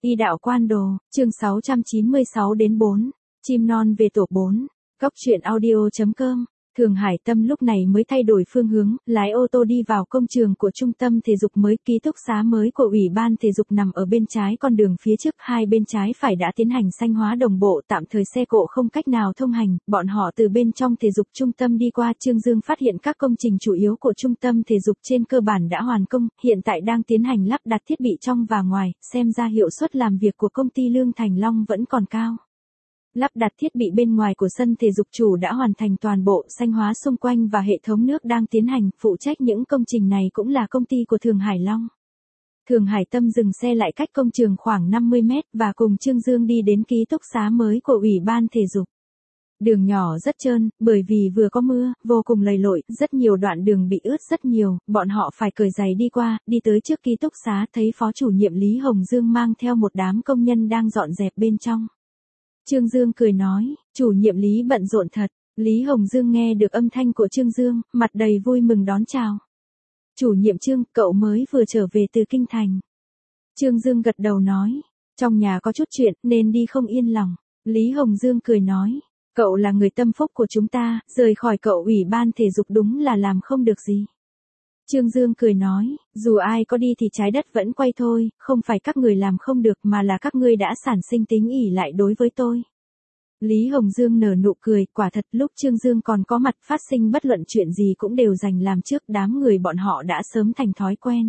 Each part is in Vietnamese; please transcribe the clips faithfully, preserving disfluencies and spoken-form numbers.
Y đạo quan đồ, chương sáu trăm chín mươi sáu đến bốn, chim non về tổ bốn, góc truyện audio.com. Thường Hải Tâm lúc này mới thay đổi phương hướng, lái ô tô đi vào công trường của trung tâm thể dục mới, ký túc xá mới của Ủy ban thể dục nằm ở bên trái con đường phía trước, hai bên trái phải đã tiến hành xanh hóa đồng bộ, tạm thời xe cộ không cách nào thông hành, bọn họ từ bên trong thể dục trung tâm đi qua. Trương Dương phát hiện các công trình chủ yếu của trung tâm thể dục trên cơ bản đã hoàn công, hiện tại đang tiến hành lắp đặt thiết bị trong và ngoài, xem ra hiệu suất làm việc của công ty Lương Thành Long vẫn còn cao. Lắp đặt thiết bị bên ngoài của sân thể dục chủ đã hoàn thành toàn bộ, xanh hóa xung quanh và hệ thống nước đang tiến hành, phụ trách những công trình này cũng là công ty của Thường Hải Long. Thường Hải Tâm dừng xe lại cách công trường khoảng năm mươi mét và cùng Trương Dương đi đến ký túc xá mới của Ủy ban thể dục. Đường nhỏ rất trơn, bởi vì vừa có mưa, vô cùng lầy lội, rất nhiều đoạn đường bị ướt rất nhiều, bọn họ phải cởi giày đi qua, đi tới trước ký túc xá thấy phó chủ nhiệm Lý Hồng Dương mang theo một đám công nhân đang dọn dẹp bên trong. Trương Dương cười nói, chủ nhiệm Lý bận rộn thật. Lý Hồng Dương nghe được âm thanh của Trương Dương, mặt đầy vui mừng đón chào. Chủ nhiệm Trương, cậu mới vừa trở về từ Kinh Thành. Trương Dương gật đầu nói, trong nhà có chút chuyện nên đi không yên lòng. Lý Hồng Dương cười nói, cậu là người tâm phúc của chúng ta, rời khỏi cậu Ủy ban thể dục đúng là làm không được gì. Trương Dương cười nói, dù ai có đi thì trái đất vẫn quay thôi, không phải các người làm không được mà là các ngươi đã sản sinh tính ỷ lại đối với tôi. Lý Hồng Dương nở nụ cười, quả thật lúc Trương Dương còn có mặt phát sinh bất luận chuyện gì cũng đều dành làm trước, đám người bọn họ đã sớm thành thói quen.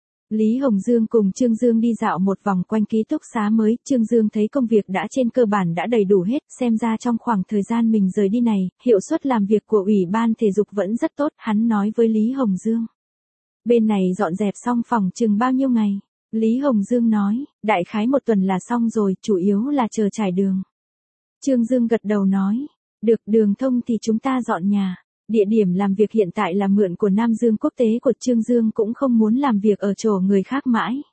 Lý Hồng Dương cùng Trương Dương đi dạo một vòng quanh ký túc xá mới, Trương Dương thấy công việc đã trên cơ bản đã đầy đủ hết, xem ra trong khoảng thời gian mình rời đi này, hiệu suất làm việc của Ủy ban thể dục vẫn rất tốt, hắn nói với Lý Hồng Dương. Bên này dọn dẹp xong phòng chừng bao nhiêu ngày? Lý Hồng Dương nói, đại khái một tuần là xong rồi, chủ yếu là chờ trải đường. Trương Dương gật đầu nói, được, đường thông thì chúng ta dọn nhà. Địa điểm làm việc hiện tại là mượn của Nam Dương Quốc tế của Trương Dương cũng không muốn làm việc ở chỗ người khác mãi.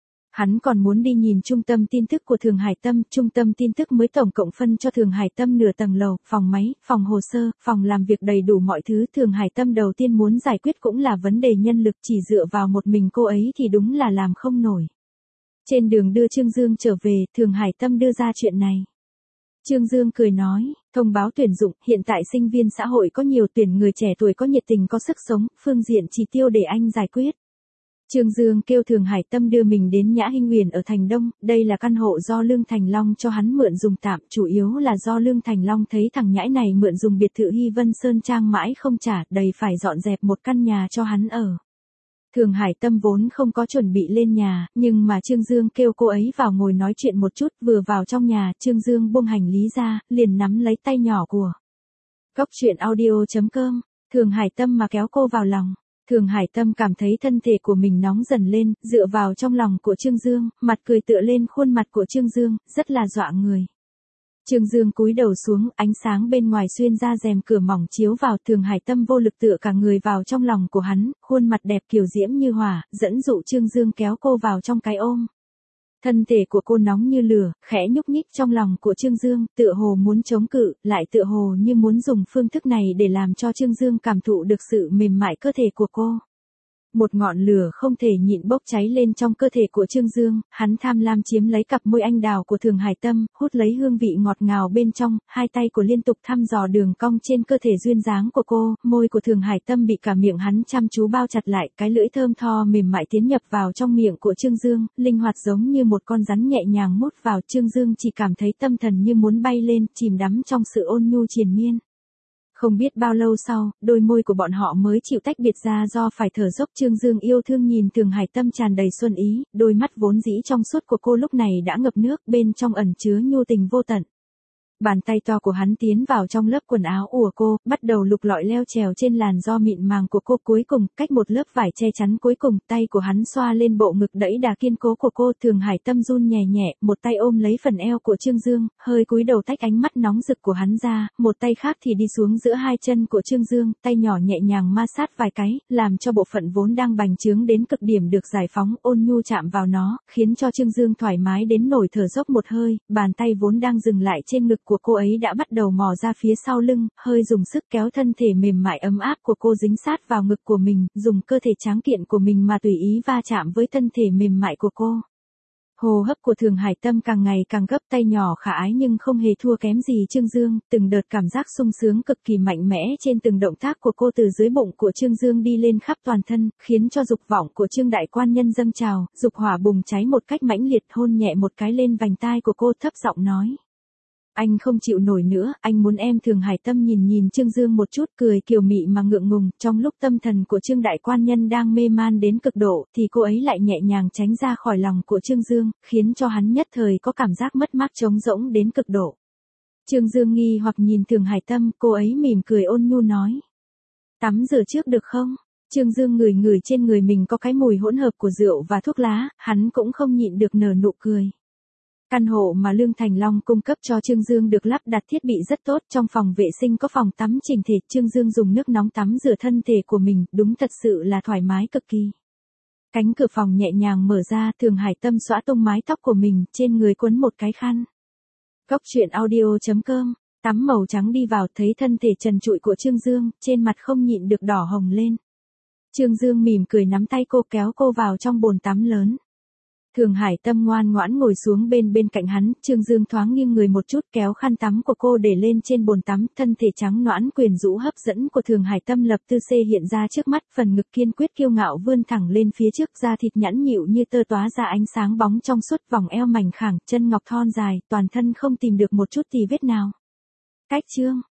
Hắn còn muốn đi nhìn trung tâm tin tức của Thường Hải Tâm, trung tâm tin tức mới tổng cộng phân cho Thường Hải Tâm nửa tầng lầu, phòng máy, phòng hồ sơ, phòng làm việc đầy đủ mọi thứ. Thường Hải Tâm đầu tiên muốn giải quyết cũng là vấn đề nhân lực, chỉ dựa vào một mình cô ấy thì đúng là làm không nổi. Trên đường đưa Trương Dương trở về, Thường Hải Tâm đưa ra chuyện này. Trương Dương cười nói, thông báo tuyển dụng, hiện tại sinh viên xã hội có nhiều, tuyển người trẻ tuổi có nhiệt tình có sức sống, phương diện chỉ tiêu để anh giải quyết. Trương Dương kêu Thường Hải Tâm đưa mình đến Nhã Hinh Uyển ở Thành Đông, đây là căn hộ do Lương Thành Long cho hắn mượn dùng tạm, chủ yếu là do Lương Thành Long thấy thằng nhãi này mượn dùng biệt thự Hy Vân Sơn Trang mãi không trả, đầy phải dọn dẹp một căn nhà cho hắn ở. Thường Hải Tâm vốn không có chuẩn bị lên nhà, nhưng mà Trương Dương kêu cô ấy vào ngồi nói chuyện một chút, vừa vào trong nhà, Trương Dương buông hành lý ra, liền nắm lấy tay nhỏ của. Góc truyện audio.com, Thường Hải Tâm mà kéo cô vào lòng. Thường Hải Tâm cảm thấy thân thể của mình nóng dần lên, dựa vào trong lòng của Trương Dương, mặt cười tựa lên khuôn mặt của Trương Dương, rất là dọa người. Trương Dương cúi đầu xuống, ánh sáng bên ngoài xuyên ra rèm cửa mỏng chiếu vào, Thường Hải Tâm vô lực tựa cả người vào trong lòng của hắn, khuôn mặt đẹp kiều diễm như hỏa, dẫn dụ Trương Dương kéo cô vào trong cái ôm. Thân thể của cô nóng như lửa, khẽ nhúc nhích trong lòng của Trương Dương, tựa hồ muốn chống cự, lại tựa hồ như muốn dùng phương thức này để làm cho Trương Dương cảm thụ được sự mềm mại cơ thể của cô. Một ngọn lửa không thể nhịn bốc cháy lên trong cơ thể của Trương Dương, hắn tham lam chiếm lấy cặp môi anh đào của Thường Hải Tâm, hút lấy hương vị ngọt ngào bên trong, hai tay của liên tục thăm dò đường cong trên cơ thể duyên dáng của cô, môi của Thường Hải Tâm bị cả miệng hắn chăm chú bao chặt lại, cái lưỡi thơm tho mềm mại tiến nhập vào trong miệng của Trương Dương, linh hoạt giống như một con rắn nhẹ nhàng mút vào. Trương Dương chỉ cảm thấy tâm thần như muốn bay lên, chìm đắm trong sự ôn nhu triền miên. Không biết bao lâu sau, đôi môi của bọn họ mới chịu tách biệt ra do phải thở dốc. Trương Dương yêu thương nhìn Thường Hải Tâm tràn đầy xuân ý, đôi mắt vốn dĩ trong suốt của cô lúc này đã ngập nước, bên trong ẩn chứa nhu tình vô tận. Bàn tay to của hắn tiến vào trong lớp quần áo của cô, bắt đầu lục lọi leo trèo trên làn do mịn màng của cô, cuối cùng, cách một lớp vải che chắn cuối cùng, tay của hắn xoa lên bộ ngực đẫy đà kiên cố của cô. Thường Hải Tâm run nhẹ nhẹ, một tay ôm lấy phần eo của Trương Dương, hơi cúi đầu tách ánh mắt nóng rực của hắn ra, một tay khác thì đi xuống giữa hai chân của Trương Dương, tay nhỏ nhẹ nhàng ma sát vài cái, làm cho bộ phận vốn đang bành trướng đến cực điểm được giải phóng, ôn nhu chạm vào nó, khiến cho Trương Dương thoải mái đến nổi thở dốc một hơi, bàn tay vốn đang dừng lại trên ngực của cô ấy đã bắt đầu mò ra phía sau lưng, hơi dùng sức kéo thân thể mềm mại ấm áp của cô dính sát vào ngực của mình, dùng cơ thể tráng kiện của mình mà tùy ý va chạm với thân thể mềm mại của cô. Hô hấp của Thường Hải Tâm càng ngày càng gấp, tay nhỏ khả ái nhưng không hề thua kém gì Trương Dương, từng đợt cảm giác sung sướng cực kỳ mạnh mẽ trên từng động tác của cô từ dưới bụng của Trương Dương đi lên khắp toàn thân, khiến cho dục vọng của Trương đại quan nhân dâng trào, dục hỏa bùng cháy một cách mãnh liệt, hôn nhẹ một cái lên vành tai của cô, thấp giọng nói. Anh không chịu nổi nữa, anh muốn em. Thường Hải Tâm nhìn nhìn Trương Dương một chút, cười kiều mị mà ngượng ngùng, trong lúc tâm thần của Trương đại quan nhân đang mê man đến cực độ, thì cô ấy lại nhẹ nhàng tránh ra khỏi lòng của Trương Dương, khiến cho hắn nhất thời có cảm giác mất mát trống rỗng đến cực độ. Trương Dương nghi hoặc nhìn Thường Hải Tâm, cô ấy mỉm cười ôn nhu nói. Tắm rửa trước được không? Trương Dương ngửi ngửi trên người mình có cái mùi hỗn hợp của rượu và thuốc lá, hắn cũng không nhịn được nở nụ cười. Căn hộ mà Lương Thành Long cung cấp cho Trương Dương được lắp đặt thiết bị rất tốt, trong phòng vệ sinh có phòng tắm chỉnh thể, Trương Dương dùng nước nóng tắm rửa thân thể của mình, đúng thật sự là thoải mái cực kỳ. Cánh cửa phòng nhẹ nhàng mở ra, Thường Hải Tâm xõa tung mái tóc của mình, trên người quấn một cái khăn. Góc truyện audio chấm com, tắm màu trắng đi vào, thấy thân thể trần trụi của Trương Dương, trên mặt không nhịn được đỏ hồng lên. Trương Dương mỉm cười nắm tay cô, kéo cô vào trong bồn tắm lớn. Thường Hải Tâm ngoan ngoãn ngồi xuống bên bên cạnh hắn, Trương Dương thoáng nghiêng người một chút, kéo khăn tắm của cô để lên trên bồn tắm, thân thể trắng nõn quyến rũ hấp dẫn của Thường Hải Tâm lập tư xê hiện ra trước mắt, phần ngực kiên quyết kiêu ngạo vươn thẳng lên phía trước, da thịt nhẵn nhịu như tơ tóa ra ánh sáng bóng trong suốt, vòng eo mảnh khảnh, chân ngọc thon dài, toàn thân không tìm được một chút tì vết nào. Cách chương